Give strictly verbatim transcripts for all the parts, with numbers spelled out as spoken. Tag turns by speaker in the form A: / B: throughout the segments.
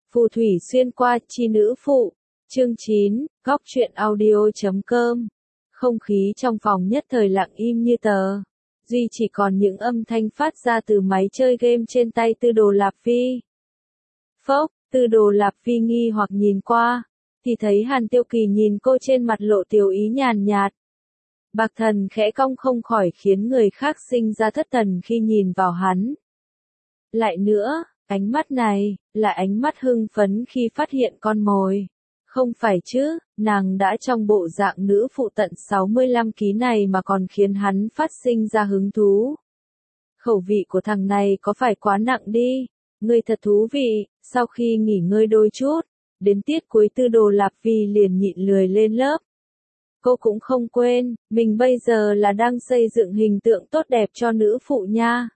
A: Phù thủy xuyên qua, chi nữ phụ. Chương chín, góc truyện audio chấm com. Không khí trong phòng nhất thời lặng im như tờ. Duy chỉ còn những âm thanh phát ra từ máy chơi game trên tay Tư Đồ Lạp Phi. Phốc, Tư Đồ Lạp Phi nghi hoặc nhìn qua, thì thấy Hàn Tiêu Kỳ nhìn cô trên mặt lộ tiểu ý nhàn nhạt. Bạc Thần khẽ cong không khỏi khiến người khác sinh ra thất thần khi nhìn vào hắn. Lại nữa, ánh mắt này, là ánh mắt hưng phấn khi phát hiện con mồi. Không phải chứ, nàng đã trong bộ dạng nữ phụ tận sáu mươi lăm ký này mà còn khiến hắn phát sinh ra hứng thú. Khẩu vị của thằng này có phải quá nặng đi? Ngươi thật thú vị. Sau khi nghỉ ngơi đôi chút, đến tiết cuối Tư Đồ Lạp Phi liền nhịn lười lên lớp. Cô cũng không quên, mình bây giờ là đang xây dựng hình tượng tốt đẹp cho nữ phụ nha.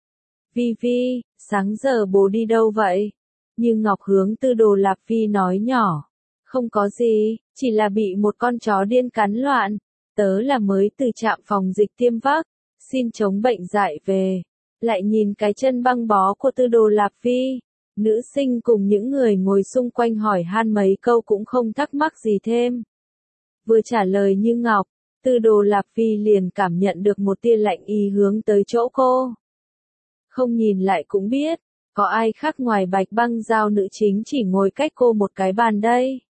A: Vi Vi, sáng giờ bố đi đâu vậy? Như Ngọc hướng Tư Đồ Lạp Phi nói nhỏ. Không có gì, chỉ là bị một con chó điên cắn loạn. Tớ là mới từ trạm phòng dịch tiêm vắc, xin chống bệnh dại về. Lại nhìn cái chân băng bó của Tư Đồ Lạp Phi. Nữ sinh cùng những người ngồi xung quanh hỏi han mấy câu cũng không thắc mắc gì thêm. Vừa trả lời Như Ngọc, Tư Đồ Lạp Phi liền cảm nhận được một tia lạnh ý hướng tới chỗ cô. Không nhìn lại cũng biết, có ai khác ngoài Bạch Băng Dao nữ chính chỉ ngồi cách cô một cái bàn đây.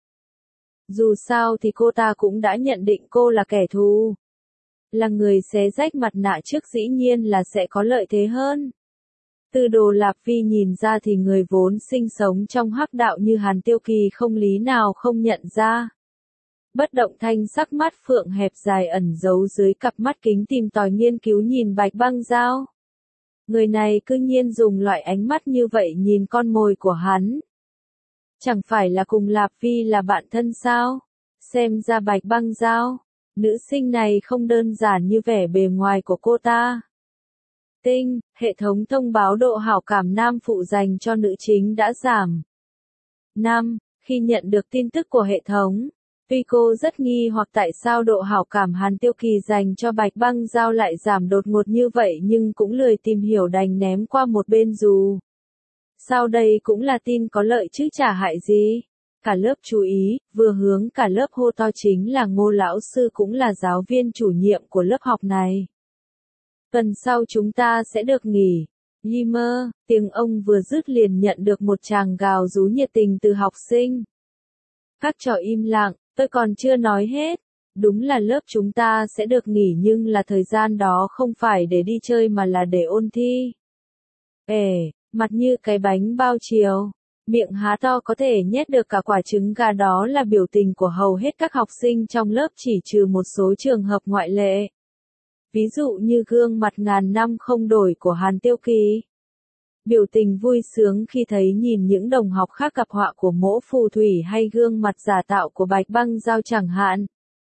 A: Dù sao thì cô ta cũng đã nhận định cô là kẻ thù. Là người xé rách mặt nạ trước dĩ nhiên là sẽ có lợi thế hơn. Tư Đồ Lạp Phi nhìn ra thì người vốn sinh sống trong hắc đạo như Hàn Tiêu Kỳ không lý nào không nhận ra. Bất động thanh sắc mắt phượng hẹp dài ẩn giấu dưới cặp mắt kính tìm tòi nghiên cứu nhìn Bạch Băng Dao. Người này cứ nhiên dùng loại ánh mắt như vậy nhìn con mồi của hắn. Chẳng phải là cùng Lạp Phi là bạn thân sao? Xem ra Bạch Băng Dao, nữ sinh này không đơn giản như vẻ bề ngoài của cô ta. Tinh, hệ thống thông báo độ hảo cảm nam phụ dành cho nữ chính đã giảm. năm. Khi nhận được tin tức của hệ thống, tuy cô rất nghi hoặc tại sao độ hảo cảm Hàn Tiêu Kỳ dành cho Bạch Băng Dao lại giảm đột ngột như vậy nhưng cũng lười tìm hiểu đành ném qua một bên dù. Sau đây cũng là tin có lợi chứ chả hại gì. Cả lớp chú ý, vừa hướng cả lớp hô to chính là Ngô lão sư cũng là giáo viên chủ nhiệm của lớp học này. Tuần sau chúng ta sẽ được nghỉ. Yi mơ, tiếng ông vừa dứt liền nhận được một tràng gào rú nhiệt tình từ học sinh. Các trò im lặng, tôi còn chưa nói hết. Đúng là lớp chúng ta sẽ được nghỉ nhưng là thời gian đó không phải để đi chơi mà là để ôn thi. Ê, mặt như cái bánh bao chiều, miệng há to có thể nhét được cả quả trứng gà đó là biểu tình của hầu hết các học sinh trong lớp chỉ trừ một số trường hợp ngoại lệ. Ví dụ như gương mặt ngàn năm không đổi của Hàn Tiêu Kỳ. Biểu tình vui sướng khi thấy nhìn những đồng học khác gặp họa của Mỗ Phù Thủy hay gương mặt giả tạo của Bạch Băng Dao chẳng hạn.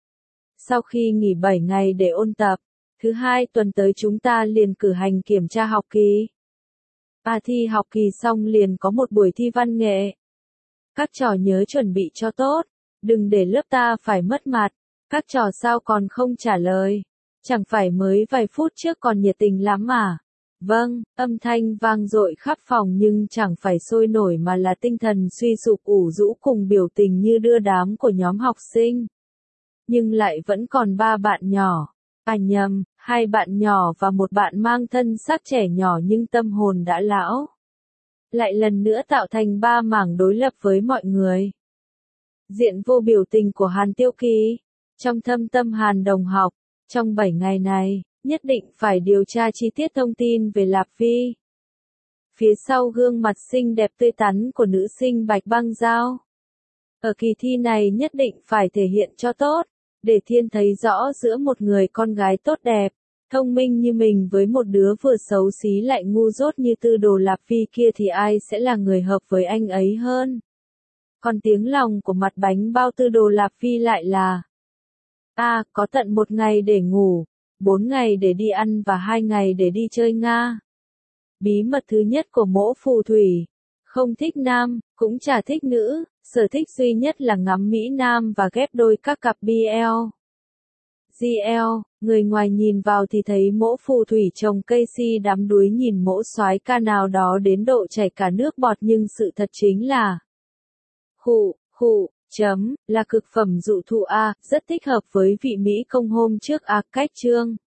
A: Sau khi nghỉ bảy ngày để ôn tập, thứ hai tuần tới chúng ta liền cử hành kiểm tra học kỳ. À thi học kỳ xong liền có một buổi thi văn nghệ. Các trò nhớ chuẩn bị cho tốt, đừng để lớp ta phải mất mặt. Các trò sao còn không trả lời? Chẳng phải mới vài phút trước còn nhiệt tình lắm mà. Vâng, âm thanh vang dội khắp phòng nhưng chẳng phải sôi nổi mà là tinh thần suy sụp ủ rũ cùng biểu tình như đưa đám của nhóm học sinh. Nhưng lại vẫn còn ba bạn nhỏ. À nhầm, hai bạn nhỏ và một bạn mang thân xác trẻ nhỏ nhưng tâm hồn đã lão. Lại lần nữa tạo thành ba mảng đối lập với mọi người. Diện vô biểu tình của Hàn Tiêu Kỳ. Trong thâm tâm Hàn đồng học, trong bảy ngày này, nhất định phải điều tra chi tiết thông tin về Lạp Phi. Phía sau gương mặt xinh đẹp tươi tắn của nữ sinh Bạch Băng Dao. Ở kỳ thi này nhất định phải thể hiện cho tốt, để thiên thấy rõ giữa một người con gái tốt đẹp, thông minh như mình với một đứa vừa xấu xí lại ngu dốt như Tư Đồ Lạp Phi kia thì ai sẽ là người hợp với anh ấy hơn. Còn tiếng lòng của mặt bánh bao Tư Đồ Lạp Phi lại là: a à, có tận một ngày để ngủ, bốn ngày để đi ăn và hai ngày để đi chơi Nga. Bí mật thứ nhất của Mỗ Phù Thủy, không thích nam, cũng chả thích nữ, sở thích duy nhất là ngắm Mỹ Nam và ghép đôi các cặp bê lờ. giê lờ, người ngoài nhìn vào thì thấy Mỗ Phù Thủy trồng cây si đắm đuối nhìn mỗ soái ca nào đó đến độ chảy cả nước bọt nhưng sự thật chính là Khụ, khụ, chấm, là cực phẩm dụ thụ A, rất thích hợp với vị Mỹ công hôm trước A, cách chương.